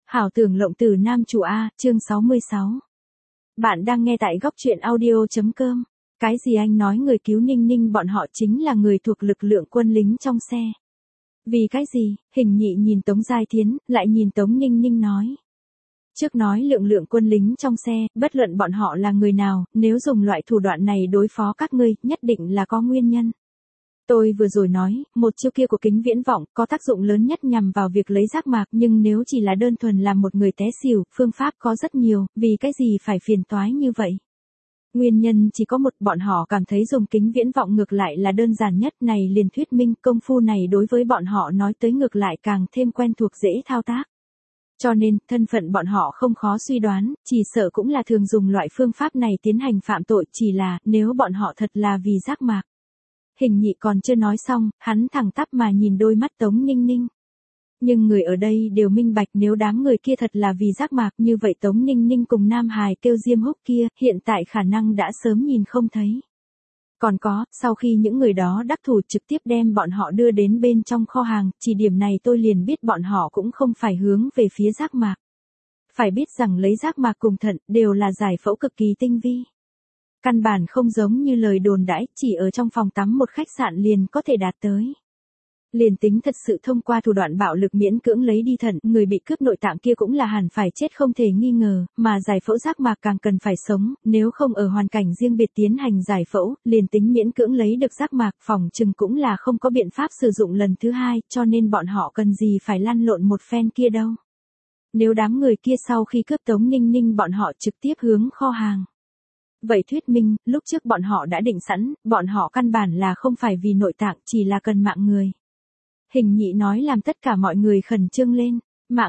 Hảo tưởng lộng tử nam chủ A, chương 66. Bạn đang nghe tại góc truyện audio.com. Cái gì anh nói người cứu Ninh Ninh bọn họ chính là người thuộc lực lượng quân lính trong xe. Vì cái gì? Hình nhị nhìn Tống Giai Thiến, lại nhìn Tống Ninh Ninh nói. Trước nói lượng quân lính trong xe, bất luận bọn họ là người nào, nếu dùng loại thủ đoạn này đối phó các ngươi, nhất định là có nguyên nhân. Tôi vừa rồi nói, một chiêu kia của Kính Viễn Vọng có tác dụng lớn nhất nhằm vào việc lấy giác mạc, nhưng nếu chỉ là đơn thuần làm một người té xỉu, phương pháp có rất nhiều, vì cái gì phải phiền toái như vậy? Nguyên nhân chỉ có một, bọn họ cảm thấy dùng Kính Viễn Vọng ngược lại là đơn giản nhất, này liền thuyết minh công phu này đối với bọn họ nói tới ngược lại càng thêm quen thuộc dễ thao tác. Cho nên, thân phận bọn họ không khó suy đoán, chỉ sợ cũng là thường dùng loại phương pháp này tiến hành phạm tội, chỉ là, nếu bọn họ thật là vì giác mạc. Hình nhị còn chưa nói xong, hắn thẳng tắp mà nhìn đôi mắt Tống Ninh Ninh. Nhưng người ở đây đều minh bạch, nếu đám người kia thật là vì giác mạc, như vậy Tống Ninh Ninh cùng Nam Hải kêu Diêm Húc kia, hiện tại khả năng đã sớm nhìn không thấy. Còn có, sau khi những người đó đắc thủ trực tiếp đem bọn họ đưa đến bên trong kho hàng, chỉ điểm này tôi liền biết bọn họ cũng không phải hướng về phía giác mạc. Phải biết rằng lấy giác mạc cùng thận, đều là giải phẫu cực kỳ tinh vi. Căn bản không giống như lời đồn đãi, chỉ ở trong phòng tắm một khách sạn liền có thể đạt tới. Liền tính thật sự thông qua thủ đoạn bạo lực miễn cưỡng lấy đi thận, người bị cướp nội tạng kia cũng là hẳn phải chết không thể nghi ngờ, mà giải phẫu giác mạc càng cần phải sống, nếu không ở hoàn cảnh riêng biệt tiến hành giải phẫu, liền tính miễn cưỡng lấy được giác mạc, phòng chừng cũng là không có biện pháp sử dụng lần thứ hai, cho nên bọn họ cần gì phải lăn lộn một phen kia đâu. Nếu đám người kia sau khi cướp Tống Ninh Ninh bọn họ trực tiếp hướng kho hàng. Vậy thuyết minh, lúc trước bọn họ đã định sẵn, bọn họ căn bản là không phải vì nội tạng, chỉ là cần mạng người. Hình nhị nói làm tất cả mọi người khẩn trương lên.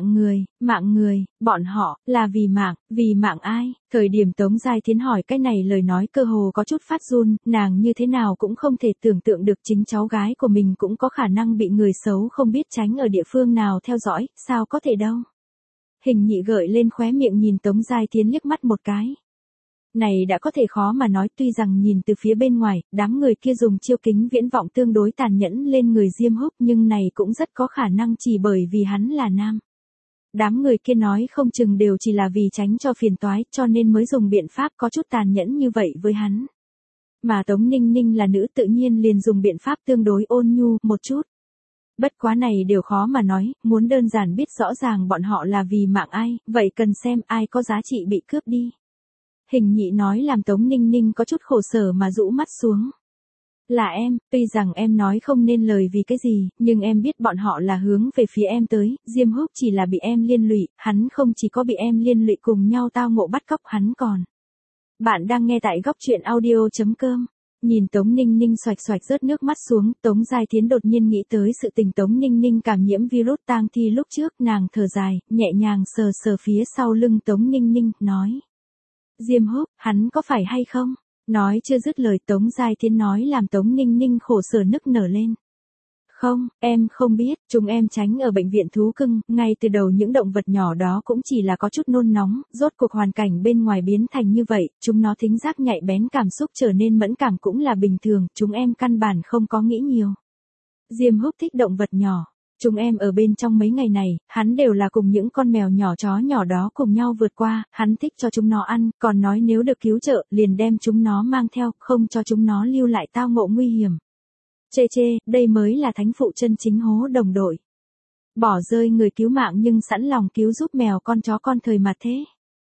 Mạng người, bọn họ, là vì mạng ai? Thời điểm Tống Giai Thiến hỏi cái này lời nói cơ hồ có chút phát run, nàng như thế nào cũng không thể tưởng tượng được chính cháu gái của mình cũng có khả năng bị người xấu không biết tránh ở địa phương nào theo dõi, sao có thể đâu. Hình nhị gợi lên khóe miệng nhìn Tống Giai Thiến liếc mắt một cái. Này đã có thể khó mà nói, tuy rằng nhìn từ phía bên ngoài, đám người kia dùng chiêu Kính Viễn Vọng tương đối tàn nhẫn lên người Diêm Húc, nhưng này cũng rất có khả năng chỉ bởi vì hắn là nam. Đám người kia nói không chừng đều chỉ là vì tránh cho phiền toái, cho nên mới dùng biện pháp có chút tàn nhẫn như vậy với hắn. Mà Tống Ninh Ninh là nữ tự nhiên liền dùng biện pháp tương đối ôn nhu một chút. Bất quá này đều khó mà nói, muốn đơn giản biết rõ ràng bọn họ là vì mạng ai, vậy cần xem ai có giá trị bị cướp đi. Hình nhị nói làm Tống Ninh Ninh có chút khổ sở mà rũ mắt xuống. Là em, tuy rằng em nói không nên lời vì cái gì, nhưng em biết bọn họ là hướng về phía em tới, Diêm Húc chỉ là bị em liên lụy, hắn không chỉ có bị em liên lụy cùng nhau tao ngộ bắt cóc hắn còn. Bạn đang nghe tại góc truyện audio.com. Nhìn Tống Ninh Ninh xoạch xoạch rớt nước mắt xuống, Tống Giai Thiến đột nhiên nghĩ tới sự tình Tống Ninh Ninh cảm nhiễm virus tang thi lúc trước, nàng thở dài, nhẹ nhàng sờ sờ phía sau lưng Tống Ninh Ninh, nói. Diêm Húc, hắn có phải hay không? Nói chưa dứt lời Tống Giai Thiến nói làm Tống Ninh Ninh khổ sở nức nở lên. Không, em không biết, chúng em tránh ở bệnh viện thú cưng, ngay từ đầu những động vật nhỏ đó cũng chỉ là có chút nôn nóng, rốt cuộc hoàn cảnh bên ngoài biến thành như vậy, chúng nó thính giác nhạy bén cảm xúc trở nên mẫn cảm cũng là bình thường, chúng em căn bản không có nghĩ nhiều. Diêm Húc thích động vật nhỏ. Chúng em ở bên trong mấy ngày này, hắn đều là cùng những con mèo nhỏ chó nhỏ đó cùng nhau vượt qua, hắn thích cho chúng nó ăn, còn nói nếu được cứu trợ, liền đem chúng nó mang theo, không cho chúng nó lưu lại tao ngộ nguy hiểm. Chê, đây mới là thánh phụ chân chính hố đồng đội. Bỏ rơi người cứu mạng nhưng sẵn lòng cứu giúp mèo con chó con thời mà thế.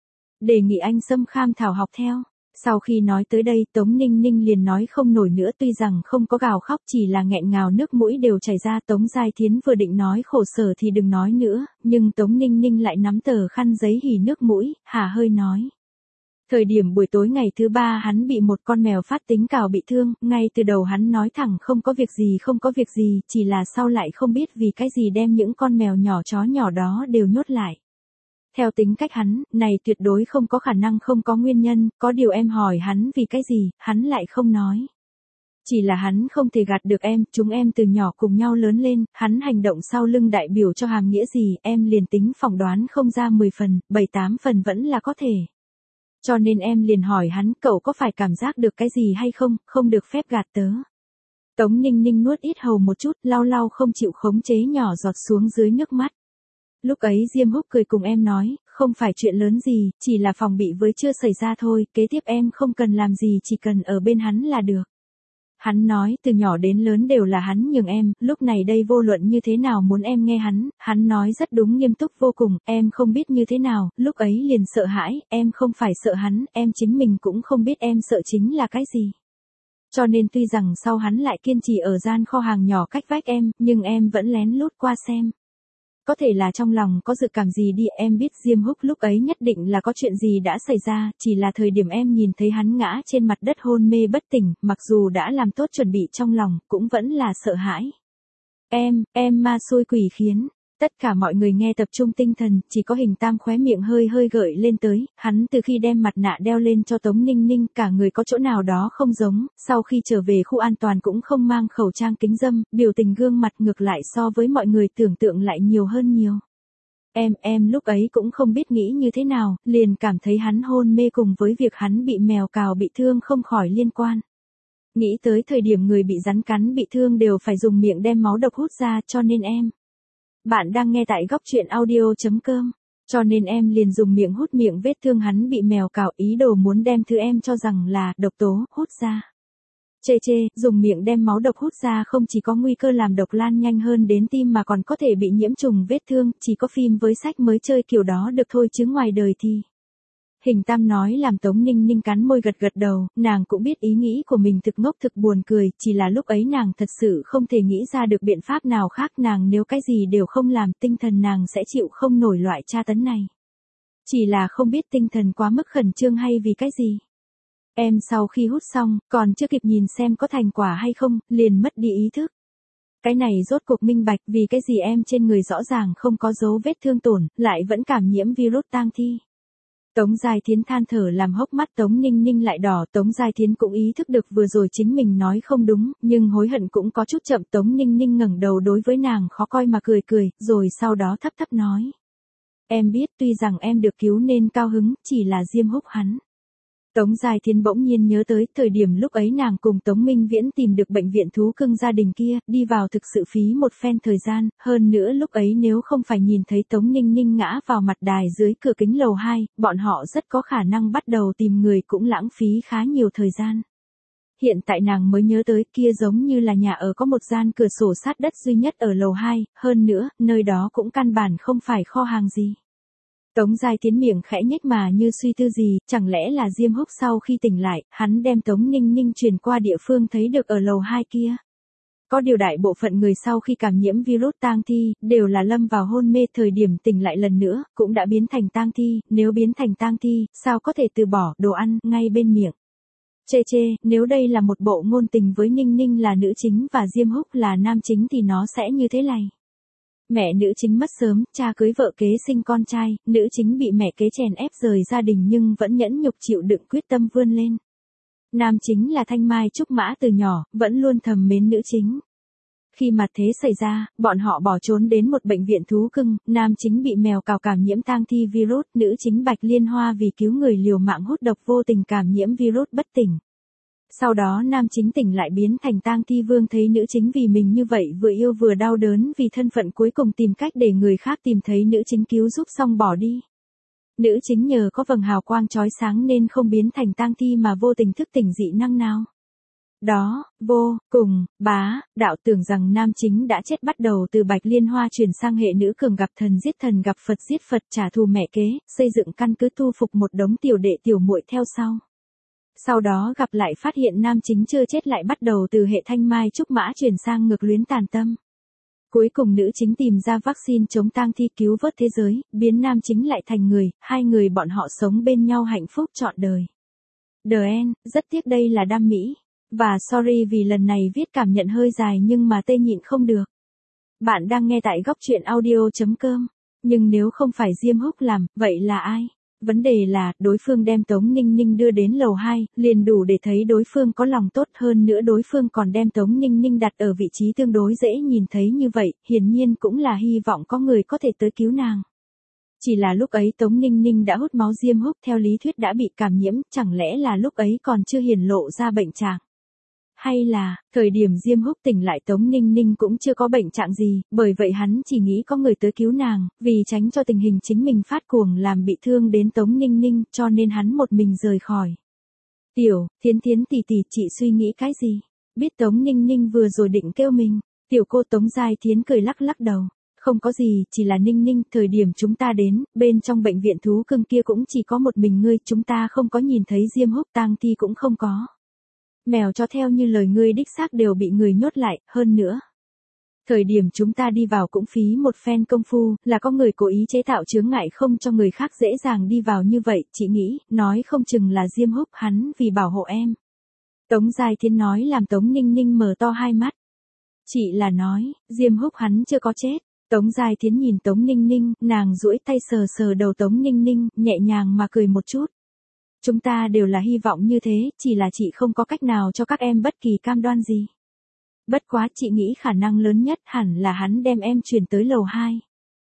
Đề nghị anh Sâm Kham Thảo học theo. Sau khi nói tới đây Tống Ninh Ninh liền nói không nổi nữa, tuy rằng không có gào khóc chỉ là nghẹn ngào nước mũi đều chảy ra. Tống Giai Thiến vừa định nói khổ sở thì đừng nói nữa, nhưng Tống Ninh Ninh lại nắm tờ khăn giấy hỉ nước mũi, hả hơi nói. Thời điểm buổi tối ngày thứ 3 hắn bị một con mèo phát tính cào bị thương, ngay từ đầu hắn nói thẳng không có việc gì, chỉ là sau lại không biết vì cái gì đem những con mèo nhỏ chó nhỏ đó đều nhốt lại. Theo tính cách hắn, này tuyệt đối không có khả năng không có nguyên nhân, có điều em hỏi hắn vì cái gì, hắn lại không nói. Chỉ là hắn không thể gạt được em, chúng em từ nhỏ cùng nhau lớn lên, hắn hành động sau lưng đại biểu cho hàm nghĩa gì, em liền tính phỏng đoán không ra 10 phần, 7-8 phần vẫn là có thể. Cho nên em liền hỏi hắn, cậu có phải cảm giác được cái gì hay không, không được phép gạt tớ. Tống Ninh Ninh nuốt ít hầu một chút, lau không chịu khống chế nhỏ giọt xuống dưới nước mắt. Lúc ấy Diêm Húc cười cùng em nói, không phải chuyện lớn gì, chỉ là phòng bị với chưa xảy ra thôi, kế tiếp em không cần làm gì, chỉ cần ở bên hắn là được. Hắn nói từ nhỏ đến lớn đều là hắn nhường em, lúc này đây vô luận như thế nào muốn em nghe hắn nói rất đúng, nghiêm túc vô cùng, em không biết như thế nào, lúc ấy liền sợ hãi, em không phải sợ hắn, em chính mình cũng không biết em sợ chính là cái gì. Cho nên tuy rằng sau hắn lại kiên trì ở gian kho hàng nhỏ cách vách em, nhưng em vẫn lén lút qua xem. Có thể là trong lòng có dự cảm gì đi, em biết Diêm Húc lúc ấy nhất định là có chuyện gì đã xảy ra, chỉ là thời điểm em nhìn thấy hắn ngã trên mặt đất hôn mê bất tỉnh, mặc dù đã làm tốt chuẩn bị trong lòng, cũng vẫn là sợ hãi. Em ma xui quỷ khiến. Tất cả mọi người nghe tập trung tinh thần, chỉ có Hình Tam khóe miệng hơi hơi gợi lên tới, hắn từ khi đem mặt nạ đeo lên cho Tống Ninh Ninh, cả người có chỗ nào đó không giống, sau khi trở về khu an toàn cũng không mang khẩu trang kính râm, biểu tình gương mặt ngược lại so với mọi người tưởng tượng lại nhiều hơn nhiều. Em lúc ấy cũng không biết nghĩ như thế nào, liền cảm thấy hắn hôn mê cùng với việc hắn bị mèo cào bị thương không khỏi liên quan. Nghĩ tới thời điểm người bị rắn cắn bị thương đều phải dùng miệng đem máu độc hút ra, cho nên em. Bạn đang nghe tại góc truyện audio.com. Cho nên em liền dùng miệng hút miệng vết thương hắn bị mèo cào, ý đồ muốn đem thứ em cho rằng là độc tố hút ra. Chê, dùng miệng đem máu độc hút ra không chỉ có nguy cơ làm độc lan nhanh hơn đến tim mà còn có thể bị nhiễm trùng vết thương, chỉ có phim với sách mới chơi kiểu đó được thôi chứ ngoài đời thì. Hình Tam nói làm Tống Ninh Ninh cắn môi gật đầu, nàng cũng biết ý nghĩ của mình thực ngốc thực buồn cười, chỉ là lúc ấy nàng thật sự không thể nghĩ ra được biện pháp nào khác, nàng nếu cái gì đều không làm tinh thần nàng sẽ chịu không nổi loại tra tấn này. Chỉ là không biết tinh thần quá mức khẩn trương hay vì cái gì. Em sau khi hút xong, còn chưa kịp nhìn xem có thành quả hay không, liền mất đi ý thức. Cái này rốt cuộc minh bạch vì cái gì em trên người rõ ràng không có dấu vết thương tổn, lại vẫn cảm nhiễm virus tang thi. Tống Giai Thiến than thở làm hốc mắt Tống Ninh Ninh lại đỏ, Tống Giai Thiến cũng ý thức được vừa rồi chính mình nói không đúng, nhưng hối hận cũng có chút chậm. Tống Ninh Ninh ngẩng đầu đối với nàng khó coi mà cười, rồi sau đó thấp thấp nói. Em biết tuy rằng em được cứu nên cao hứng, chỉ là Diêm Húc hắn. Tống Giai Thiến bỗng nhiên nhớ tới thời điểm lúc ấy nàng cùng Tống Minh Viễn tìm được bệnh viện thú cưng gia đình kia, đi vào thực sự phí một phen thời gian, hơn nữa lúc ấy nếu không phải nhìn thấy Tống Ninh Ninh ngã vào mặt đài dưới cửa kính lầu 2, bọn họ rất có khả năng bắt đầu tìm người cũng lãng phí khá nhiều thời gian. Hiện tại nàng mới nhớ tới kia giống như là nhà ở có một gian cửa sổ sát đất duy nhất ở lầu 2, hơn nữa, nơi đó cũng căn bản không phải kho hàng gì. Tống Giai Thiến miệng khẽ nhếch mà như suy tư gì, chẳng lẽ là Diêm Húc sau khi tỉnh lại, hắn đem Tống Ninh Ninh truyền qua địa phương thấy được ở lầu 2 kia. Có điều đại bộ phận người sau khi cảm nhiễm virus tang thi, đều là lâm vào hôn mê, thời điểm tỉnh lại lần nữa, cũng đã biến thành tang thi, nếu biến thành tang thi, sao có thể từ bỏ đồ ăn ngay bên miệng. Chê, nếu đây là một bộ ngôn tình với Ninh Ninh là nữ chính và Diêm Húc là nam chính thì nó sẽ như thế này. Mẹ nữ chính mất sớm, cha cưới vợ kế sinh con trai, nữ chính bị mẹ kế chèn ép rời gia đình nhưng vẫn nhẫn nhục chịu đựng quyết tâm vươn lên. Nam chính là Thanh Mai Trúc Mã từ nhỏ, vẫn luôn thầm mến nữ chính. Khi mặt thế xảy ra, bọn họ bỏ trốn đến một bệnh viện thú cưng, nam chính bị mèo cào cảm nhiễm tang thi virus, nữ chính Bạch Liên Hoa vì cứu người liều mạng hút độc vô tình cảm nhiễm virus bất tỉnh. Sau đó nam chính tỉnh lại biến thành tang thi vương, thấy nữ chính vì mình như vậy vừa yêu vừa đau đớn vì thân phận, cuối cùng tìm cách để người khác tìm thấy nữ chính cứu giúp xong bỏ đi. Nữ chính nhờ có vầng hào quang chói sáng nên không biến thành tang thi mà vô tình thức tỉnh dị năng nào. Đó, vô cùng bá đạo, tưởng rằng nam chính đã chết, bắt đầu từ Bạch Liên Hoa chuyển sang hệ nữ cường gặp thần giết Phật trả thù mẹ kế, xây dựng căn cứ thu phục một đống tiểu đệ tiểu muội theo sau. Sau đó gặp lại phát hiện nam chính chưa chết, lại bắt đầu từ hệ Thanh Mai Trúc Mã chuyển sang ngược luyến tàn tâm. Cuối cùng nữ chính tìm ra vaccine chống tang thi cứu vớt thế giới, biến nam chính lại thành người, hai người bọn họ sống bên nhau hạnh phúc trọn đời. The End, rất tiếc đây là đam mỹ. Và sorry vì lần này viết cảm nhận hơi dài nhưng mà tê nhịn không được. Bạn đang nghe tại góc truyện audio.com. Nhưng nếu không phải Diêm Húc làm, vậy là ai? Vấn đề là, đối phương đem Tống Ninh Ninh đưa đến lầu 2, liền đủ để thấy đối phương có lòng tốt, hơn nữa đối phương còn đem Tống Ninh Ninh đặt ở vị trí tương đối dễ nhìn thấy như vậy, hiển nhiên cũng là hy vọng có người có thể tới cứu nàng. Chỉ là lúc ấy Tống Ninh Ninh đã hút máu Diêm Húc, theo lý thuyết đã bị cảm nhiễm, chẳng lẽ là lúc ấy còn chưa hiển lộ ra bệnh trạng. Hay là, thời điểm Diêm Húc tỉnh lại Tống Ninh Ninh cũng chưa có bệnh trạng gì, bởi vậy hắn chỉ nghĩ có người tới cứu nàng, vì tránh cho tình hình chính mình phát cuồng làm bị thương đến Tống Ninh Ninh, cho nên hắn một mình rời khỏi. Tiểu, Thiến Thiến tỷ tỷ, chị suy nghĩ cái gì? Biết Tống Ninh Ninh vừa rồi định kêu mình, tiểu cô Tống Giai Thiến cười lắc lắc đầu. Không có gì, chỉ là Ninh Ninh, thời điểm chúng ta đến, bên trong bệnh viện thú cưng kia cũng chỉ có một mình ngươi, chúng ta không có nhìn thấy Diêm Húc, tang thi cũng không có. Mèo chó theo như lời ngươi đích xác đều bị người nhốt lại, hơn nữa. Thời điểm chúng ta đi vào cũng phí một phen công phu, là có người cố ý chế tạo chướng ngại không cho người khác dễ dàng đi vào như vậy, chị nghĩ, nói không chừng là Diêm Húc hắn vì bảo hộ em. Tống Giai Thiến nói làm Tống Ninh Ninh mở to hai mắt. Chị là nói, Diêm Húc hắn chưa có chết. Tống Giai Thiến nhìn Tống Ninh Ninh, nàng duỗi tay sờ sờ đầu Tống Ninh Ninh, nhẹ nhàng mà cười một chút. Chúng ta đều là hy vọng như thế, chỉ là chị không có cách nào cho các em bất kỳ cam đoan gì. Bất quá chị nghĩ khả năng lớn nhất hẳn là hắn đem em chuyển tới lầu 2.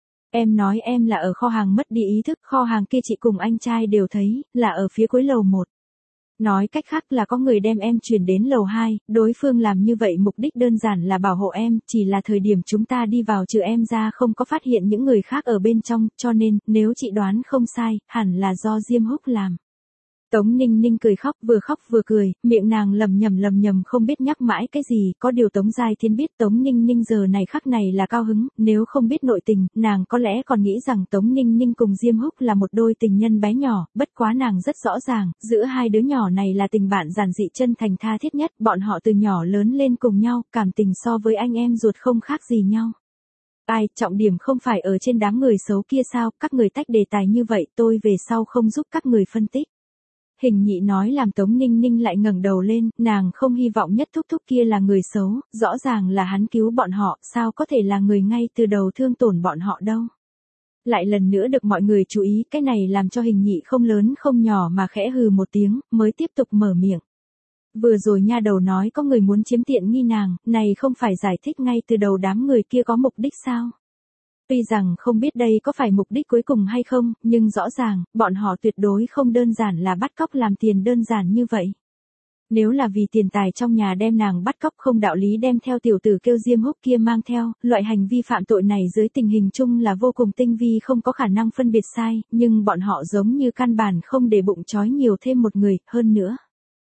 Em nói em là ở kho hàng mất đi ý thức, kho hàng kia chị cùng anh trai đều thấy, là ở phía cuối lầu 1. Nói cách khác là có người đem em chuyển đến lầu 2, đối phương làm như vậy mục đích đơn giản là bảo hộ em, chỉ là thời điểm chúng ta đi vào trừ em ra không có phát hiện những người khác ở bên trong, cho nên, nếu chị đoán không sai, hẳn là do Diêm Húc làm. Tống Ninh Ninh khóc vừa cười, miệng nàng lầm nhầm không biết nhắc mãi cái gì, có điều Tống Giai Thiến biết Tống Ninh Ninh giờ này khắc này là cao hứng, nếu không biết nội tình, nàng có lẽ còn nghĩ rằng Tống Ninh Ninh cùng Diêm Húc là một đôi tình nhân bé nhỏ, bất quá nàng rất rõ ràng, giữa hai đứa nhỏ này là tình bạn giản dị chân thành tha thiết nhất, bọn họ từ nhỏ lớn lên cùng nhau, cảm tình so với anh em ruột không khác gì nhau. Ai, trọng điểm không phải ở trên đám người xấu kia sao, các người tách đề tài như vậy, tôi về sau không giúp các người phân tích. Hình nhị nói làm Tống Ninh Ninh lại ngẩng đầu lên, nàng không hy vọng nhất thúc thúc kia là người xấu, rõ ràng là hắn cứu bọn họ, sao có thể là người ngay từ đầu thương tổn bọn họ đâu. Lại lần nữa được mọi người chú ý, cái này làm cho hình nhị không lớn không nhỏ mà khẽ hừ một tiếng, mới tiếp tục mở miệng. Vừa rồi nha đầu nói có người muốn chiếm tiện nghi nàng, này không phải giải thích ngay từ đầu đám người kia có mục đích sao? Tuy rằng không biết đây có phải mục đích cuối cùng hay không, nhưng rõ ràng, bọn họ tuyệt đối không đơn giản là bắt cóc làm tiền đơn giản như vậy. Nếu là vì tiền tài trong nhà đem nàng bắt cóc không đạo lý đem theo tiểu tử kêu Diêm Húc kia mang theo, loại hành vi phạm tội này dưới tình hình chung là vô cùng tinh vi không có khả năng phân biệt sai, nhưng bọn họ giống như căn bản không để bụng trói nhiều thêm một người, hơn nữa.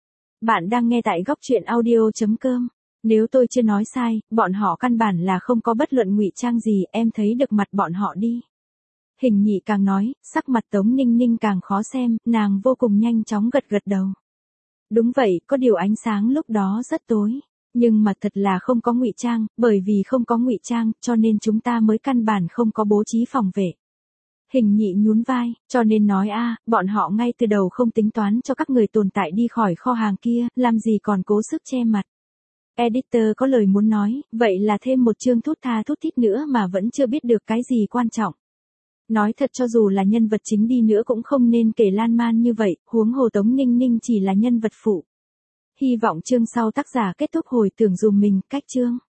Bạn đang nghe tại góc truyện audio.com. Nếu tôi chưa nói sai, bọn họ căn bản là không có bất luận ngụy trang gì, em thấy được mặt bọn họ đi. Hình nhị càng nói, sắc mặt Tống Ninh Ninh càng khó xem, nàng vô cùng nhanh chóng gật đầu. Đúng vậy, có điều ánh sáng lúc đó rất tối, nhưng mà thật là không có ngụy trang, bởi vì không có ngụy trang, cho nên chúng ta mới căn bản không có bố trí phòng vệ. Hình nhị nhún vai, cho nên nói bọn họ ngay từ đầu không tính toán cho các người tồn tại đi khỏi kho hàng kia, làm gì còn cố sức che mặt. Editor có lời muốn nói, vậy là thêm một chương thút tha thút thít nữa mà vẫn chưa biết được cái gì quan trọng. Nói thật cho dù là nhân vật chính đi nữa cũng không nên kể lan man như vậy, huống hồ Tống Ninh Ninh chỉ là nhân vật phụ. Hy vọng chương sau tác giả kết thúc hồi tưởng dùm mình, cách chương.